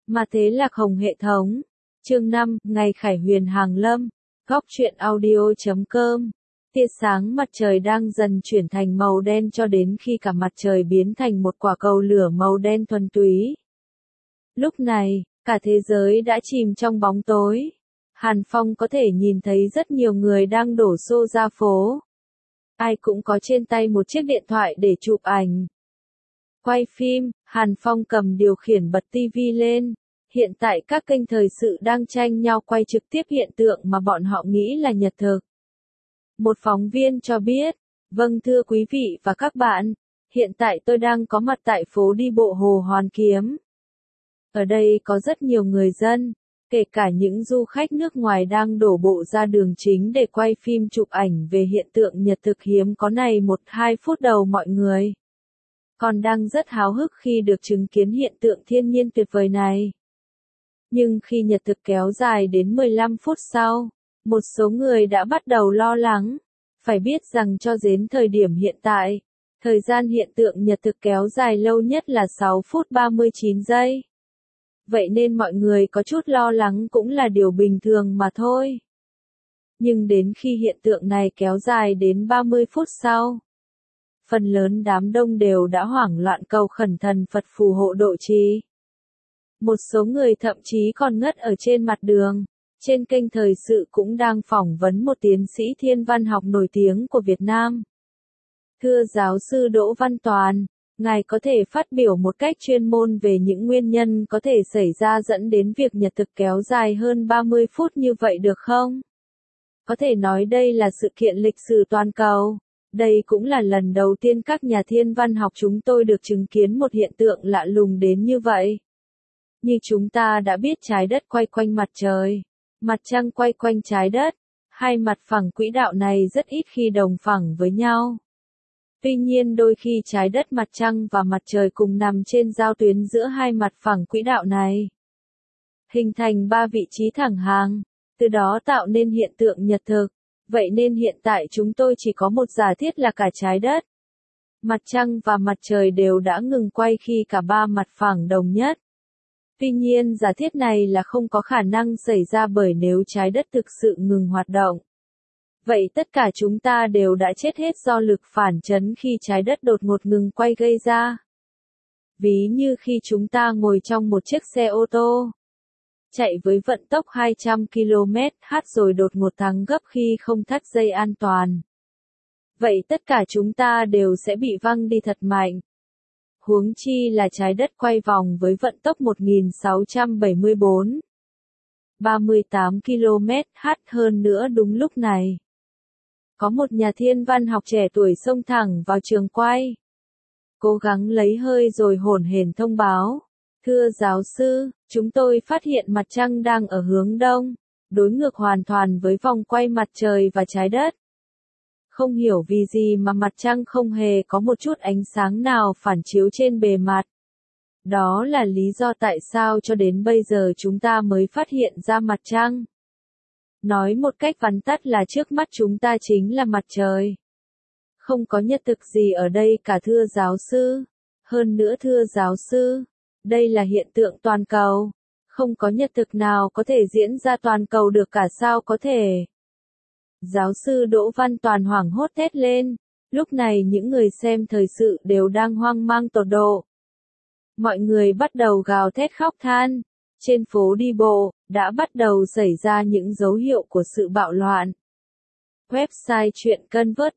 Mà thế Lạc Hồng hệ thống. Chương 5, ngày Khải Huyền hàng lâm. Góc truyện audio.com. Tia sáng mặt trời đang dần chuyển thành màu đen cho đến khi cả mặt trời biến thành một quả cầu lửa màu đen thuần túy. Lúc này, cả thế giới đã chìm trong bóng tối. Hàn Phong có thể nhìn thấy rất nhiều người đang đổ xô ra phố. Ai cũng có trên tay một chiếc điện thoại để chụp ảnh. Quay phim, Hàn Phong cầm điều khiển bật tivi lên. Hiện tại các kênh thời sự đang tranh nhau quay trực tiếp hiện tượng mà bọn họ nghĩ là nhật thực. Một phóng viên cho biết, vâng thưa quý vị và các bạn, hiện tại tôi đang có mặt tại phố đi bộ Hồ Hoàn Kiếm. Ở đây có rất nhiều người dân, kể cả những du khách nước ngoài đang đổ bộ ra đường chính để quay phim chụp ảnh về hiện tượng nhật thực hiếm có này 1-2 phút đầu mọi người. Còn đang rất háo hức khi được chứng kiến hiện tượng thiên nhiên tuyệt vời này. Nhưng khi nhật thực kéo dài đến 15 phút sau, một số người đã bắt đầu lo lắng. Phải biết rằng cho đến thời điểm hiện tại, thời gian hiện tượng nhật thực kéo dài lâu nhất là 6 phút 39 giây. Vậy nên mọi người có chút lo lắng cũng là điều bình thường mà thôi. Nhưng đến khi hiện tượng này kéo dài đến 30 phút sau, phần lớn đám đông đều đã hoảng loạn cầu khẩn thần Phật phù hộ độ trì. Một số người thậm chí còn ngất ở trên mặt đường. Trên kênh thời sự cũng đang phỏng vấn một tiến sĩ thiên văn học nổi tiếng của Việt Nam. Thưa giáo sư Đỗ Văn Toàn, ngài có thể phát biểu một cách chuyên môn về những nguyên nhân có thể xảy ra dẫn đến việc nhật thực kéo dài hơn 30 phút như vậy được không? Có thể nói đây là sự kiện lịch sử toàn cầu. Đây cũng là lần đầu tiên các nhà thiên văn học chúng tôi được chứng kiến một hiện tượng lạ lùng đến như vậy. Như chúng ta đã biết trái đất quay quanh mặt trời. Mặt trăng quay quanh trái đất, hai mặt phẳng quỹ đạo này rất ít khi đồng phẳng với nhau. Tuy nhiên đôi khi trái đất mặt trăng và mặt trời cùng nằm trên giao tuyến giữa hai mặt phẳng quỹ đạo này. Hình thành ba vị trí thẳng hàng, từ đó tạo nên hiện tượng nhật thực. Vậy nên hiện tại chúng tôi chỉ có một giả thiết là cả trái đất, mặt trăng và mặt trời đều đã ngừng quay khi cả ba mặt phẳng đồng nhất. Tuy nhiên giả thiết này là không có khả năng xảy ra bởi nếu trái đất thực sự ngừng hoạt động. Vậy tất cả chúng ta đều đã chết hết do lực phản chấn khi trái đất đột ngột ngừng quay gây ra. Ví như khi chúng ta ngồi trong một chiếc xe ô tô, chạy với vận tốc 200 km/h rồi đột ngột thắng gấp khi không thắt dây an toàn. Vậy tất cả chúng ta đều sẽ bị văng đi thật mạnh. Huống chi là trái đất quay vòng với vận tốc 1674. 38 km/h hơn nữa đúng lúc này. Có một nhà thiên văn học trẻ tuổi xông thẳng vào trường quay. Cố gắng lấy hơi rồi hổn hển thông báo. Thưa giáo sư, chúng tôi phát hiện mặt trăng đang ở hướng đông, đối ngược hoàn toàn với vòng quay mặt trời và trái đất. Không hiểu vì gì mà mặt trăng không hề có một chút ánh sáng nào phản chiếu trên bề mặt. Đó là lý do tại sao cho đến bây giờ chúng ta mới phát hiện ra mặt trăng. Nói một cách vắn tắt là trước mắt chúng ta chính là mặt trời. Không có nhật thực gì ở đây cả thưa giáo sư. Hơn nữa thưa giáo sư, đây là hiện tượng toàn cầu. Không có nhật thực nào có thể diễn ra toàn cầu được cả sao có thể. Giáo sư Đỗ Văn Toàn hoảng hốt thét lên. Lúc này những người xem thời sự đều đang hoang mang tột độ. Mọi người bắt đầu gào thét khóc than. Trên phố đi bộ, đã bắt đầu xảy ra những dấu hiệu của sự bạo loạn. Website truyện Convert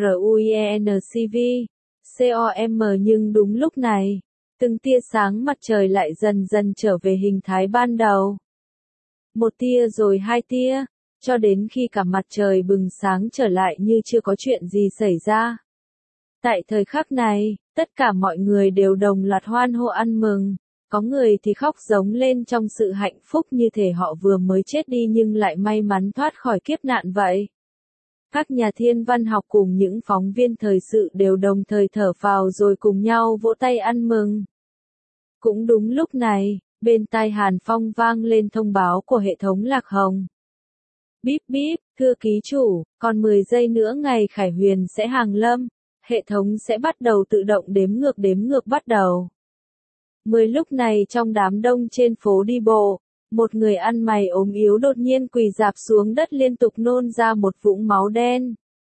TRUENCV.com nhưng đúng lúc này, từng tia sáng mặt trời lại dần dần trở về hình thái ban đầu. Một tia rồi hai tia, cho đến khi cả mặt trời bừng sáng trở lại như chưa có chuyện gì xảy ra. Tại thời khắc này, tất cả mọi người đều đồng loạt hoan hô ăn mừng. Có người thì khóc giống lên trong sự hạnh phúc như thể họ vừa mới chết đi nhưng lại may mắn thoát khỏi kiếp nạn vậy. Các nhà thiên văn học cùng những phóng viên thời sự đều đồng thời thở phào rồi cùng nhau vỗ tay ăn mừng. Cũng đúng lúc này, bên tai Hàn Phong vang lên thông báo của hệ thống Lạc Hồng. Bíp bíp, thưa ký chủ, còn 10 giây nữa ngày Khải Huyền sẽ hàng lâm. Hệ thống sẽ bắt đầu tự động đếm ngược bắt đầu. Mới lúc này trong đám đông trên phố đi bộ, một người ăn mày ốm yếu đột nhiên quỳ rạp xuống đất liên tục nôn ra một vũng máu đen.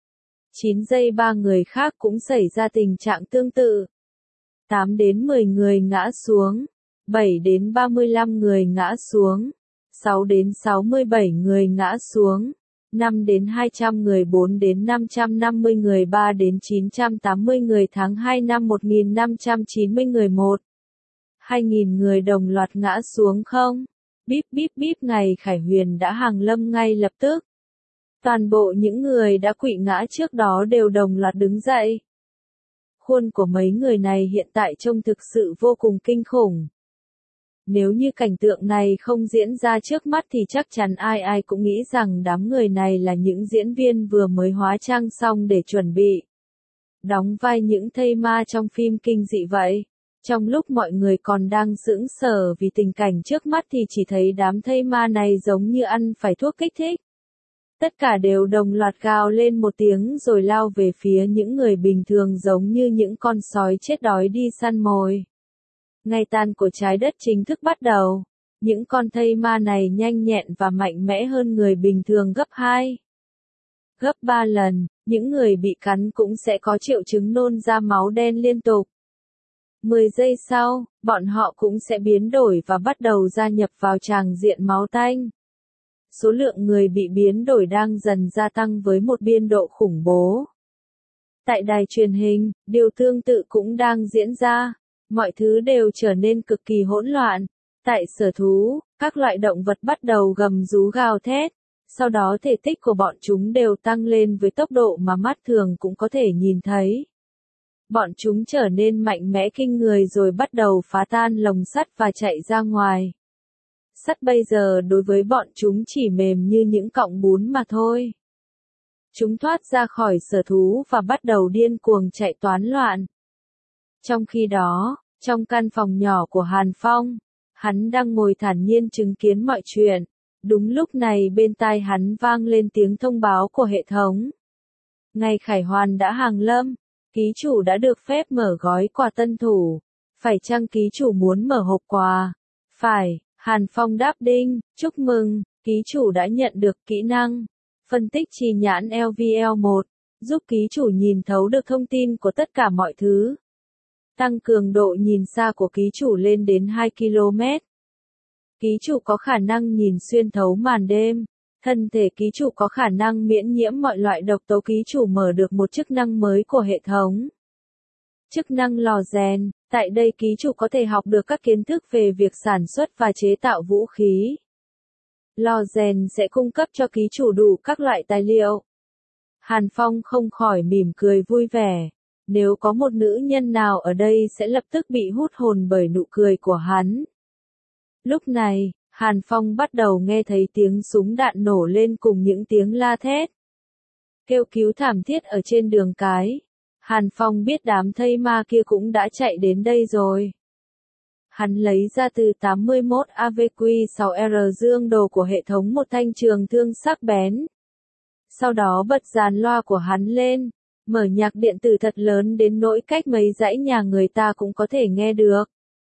9 giây 3 người khác cũng xảy ra tình trạng tương tự. 8 đến 10 người ngã xuống, 7 đến 35 người ngã xuống, 6 đến 67 người ngã xuống, 5 đến 200 người, 4 đến 550 người, 3 đến 980 người. Tháng 2 năm 1590 người, 1-2.000 người đồng loạt ngã xuống không? Bíp bíp bíp, ngày Khải Huyền đã hàng lâm ngay lập tức. Toàn bộ những người đã quỵ ngã trước đó đều đồng loạt đứng dậy. Khuôn của mấy người này hiện tại trông thực sự vô cùng kinh khủng. Nếu như cảnh tượng này không diễn ra trước mắt thì chắc chắn ai ai cũng nghĩ rằng đám người này là những diễn viên vừa mới hóa trang xong để chuẩn bị đóng vai những thây ma trong phim kinh dị vậy. Trong lúc mọi người còn đang sững sờ vì tình cảnh trước mắt thì chỉ thấy đám thây ma này giống như ăn phải thuốc kích thích. Tất cả đều đồng loạt gào lên một tiếng rồi lao về phía những người bình thường giống như những con sói chết đói đi săn mồi. Ngày tàn của trái đất chính thức bắt đầu. Những con thây ma này nhanh nhẹn và mạnh mẽ hơn người bình thường gấp 2, gấp 3 lần. Những người bị cắn cũng sẽ có triệu chứng nôn ra máu đen liên tục. 10 giây sau, bọn họ cũng sẽ biến đổi và bắt đầu gia nhập vào tràng diện máu tanh. Số lượng người bị biến đổi đang dần gia tăng với một biên độ khủng bố. Tại đài truyền hình, điều tương tự cũng đang diễn ra. Mọi thứ đều trở nên cực kỳ hỗn loạn. Tại sở thú, các loại động vật bắt đầu gầm rú gào thét. Sau đó thể tích của bọn chúng đều tăng lên với tốc độ mà mắt thường cũng có thể nhìn thấy. Bọn chúng trở nên mạnh mẽ kinh người rồi bắt đầu phá tan lồng sắt và chạy ra ngoài. Sắt bây giờ đối với bọn chúng chỉ mềm như những cọng bún mà thôi. Chúng thoát ra khỏi sở thú và bắt đầu điên cuồng chạy toán loạn. Trong khi đó, trong căn phòng nhỏ của Hàn Phong, hắn đang ngồi thản nhiên chứng kiến mọi chuyện. Đúng lúc này bên tai hắn vang lên tiếng thông báo của hệ thống. Ngày Khải Hoàn đã hàng lâm, ký chủ đã được phép mở gói quà tân thủ. Phải chăng ký chủ muốn mở hộp quà? Phải, Hàn Phong đáp đinh, chúc mừng, ký chủ đã nhận được kỹ năng. Phân tích trì nhãn LVL1, giúp ký chủ nhìn thấu được thông tin của tất cả mọi thứ. Tăng cường độ nhìn xa của ký chủ lên đến 2 km. Ký chủ có khả năng nhìn xuyên thấu màn đêm. Thân thể ký chủ có khả năng miễn nhiễm mọi loại độc tố. Ký chủ mở được một chức năng mới của hệ thống. Chức năng lò rèn. Tại đây ký chủ có thể học được các kiến thức về việc sản xuất và chế tạo vũ khí. Lò rèn sẽ cung cấp cho ký chủ đủ các loại tài liệu. Hàn Phong không khỏi mỉm cười vui vẻ. Nếu có một nữ nhân nào ở đây sẽ lập tức bị hút hồn bởi nụ cười của hắn. Lúc này, Hàn Phong bắt đầu nghe thấy tiếng súng đạn nổ lên cùng những tiếng la thét. Kêu cứu thảm thiết ở trên đường cái. Hàn Phong biết đám thây ma kia cũng đã chạy đến đây rồi. Hắn lấy ra từ 81 AVQ-6R dương đồ của hệ thống một thanh trường thương sắc bén. Sau đó bật dàn loa của hắn lên, mở nhạc điện tử thật lớn đến nỗi cách mấy dãy nhà người ta cũng có thể nghe được.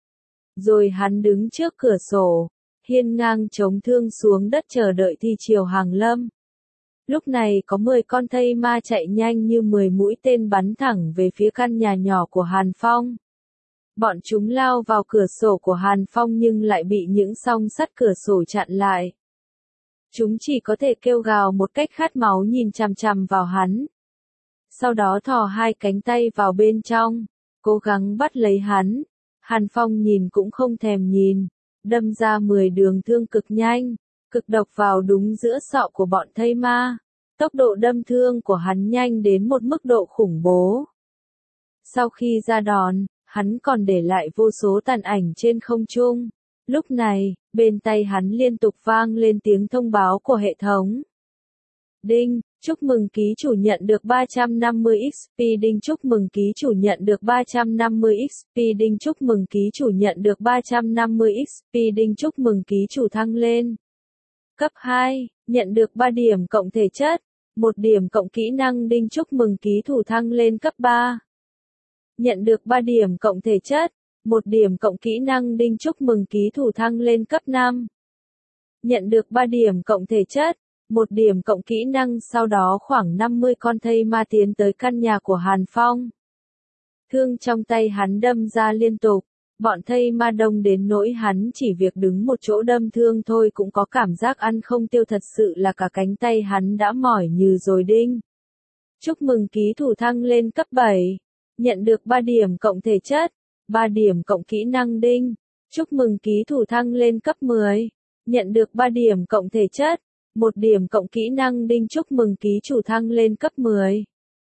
Rồi hắn đứng trước cửa sổ, hiên ngang chống thương xuống đất chờ đợi thi chiều hàng lâm. Lúc này có 10 con thây ma chạy nhanh như 10 mũi tên bắn thẳng về phía căn nhà nhỏ của Hàn Phong. Bọn chúng lao vào cửa sổ của Hàn Phong nhưng lại bị những song sắt cửa sổ chặn lại. Chúng chỉ có thể kêu gào một cách khát máu nhìn chằm chằm vào hắn. Sau đó thò hai cánh tay vào bên trong, cố gắng bắt lấy hắn. Hàn Phong nhìn cũng không thèm nhìn, đâm ra 10 đường thương cực nhanh, cực độc vào đúng giữa sọ của bọn thây ma. Tốc độ đâm thương của hắn nhanh đến một mức độ khủng bố. Sau khi ra đòn, hắn còn để lại vô số tàn ảnh trên không trung. Lúc này, bên tay hắn liên tục vang lên tiếng thông báo của hệ thống. Đinh, chúc mừng ký chủ nhận được 350 XP. Đinh, chúc mừng ký chủ nhận được 350 XP. Đinh, chúc mừng ký chủ nhận được 350 XP. Đinh, chúc mừng ký chủ thăng lên. Cấp 2, nhận được 3 điểm cộng thể chất, 1 điểm cộng kỹ năng. Đinh, chúc mừng ký thủ thăng lên cấp 3. Nhận được 3 điểm cộng thể chất, 1 điểm cộng kỹ năng đinh chúc mừng ký thủ thăng lên cấp 5. Nhận được 3 điểm cộng thể chất, 1 điểm cộng kỹ năng sau đó khoảng 50 con thây ma tiến tới căn nhà của Hàn Phong. Thương trong tay hắn đâm ra liên tục, bọn thây ma đông đến nỗi hắn chỉ việc đứng một chỗ đâm thương thôi cũng có cảm giác ăn không tiêu, thật sự là cả cánh tay hắn đã mỏi nhừ rồi đinh. Chúc mừng ký thủ thăng lên cấp 7, nhận được 3 điểm cộng thể chất, 3 điểm cộng kỹ năng đinh. Chúc mừng ký thủ thăng lên cấp 10, nhận được 3 điểm cộng thể chất, 1 điểm cộng kỹ năng đinh. Chúc mừng ký chủ thăng lên cấp 10.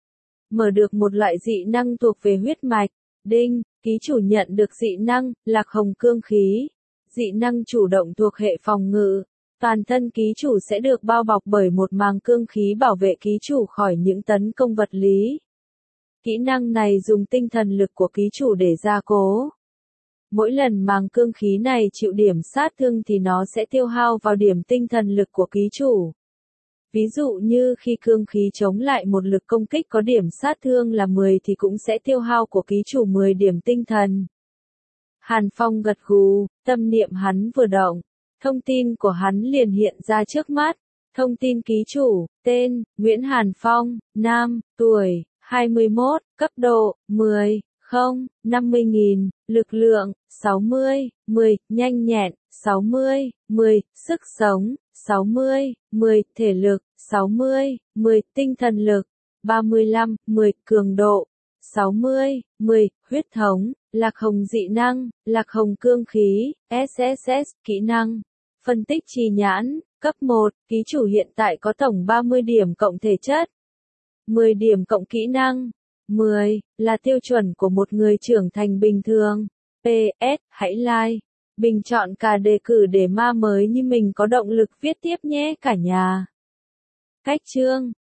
Mở được một loại dị năng thuộc về huyết mạch, đinh, ký chủ nhận được dị năng, Lạc Hồng cương khí. Dị năng chủ động thuộc hệ phòng ngự. Toàn thân ký chủ sẽ được bao bọc bởi một màng cương khí bảo vệ ký chủ khỏi những tấn công vật lý. Kỹ năng này dùng tinh thần lực của ký chủ để gia cố. Mỗi lần màng cương khí này chịu điểm sát thương thì nó sẽ tiêu hao vào điểm tinh thần lực của ký chủ. Ví dụ như khi cương khí chống lại một lực công kích có điểm sát thương là 10 thì cũng sẽ tiêu hao của ký chủ 10 điểm tinh thần. Hàn Phong gật gù, tâm niệm hắn vừa động, thông tin của hắn liền hiện ra trước mắt. Thông tin ký chủ, tên, Nguyễn Hàn Phong, nam, tuổi, 21, cấp độ, 10, 0, 50.000, lực lượng, 60, 10, nhanh nhẹn, 60, 10, sức sống, 60, 10, thể lực, 60, 10, tinh thần lực, 35, 10, cường độ, 60, 10, huyết thống, Lạc Hồng dị năng, Lạc Hồng cương khí, SSS, kỹ năng. Phân tích trì nhãn, cấp 1, ký chủ hiện tại có tổng 30 điểm cộng thể chất, 10 điểm cộng kỹ năng, 10, là tiêu chuẩn của một người trưởng thành bình thường. PS, hãy like, bình chọn cả đề cử để ma mới như mình có động lực viết tiếp nhé cả nhà. Cách chương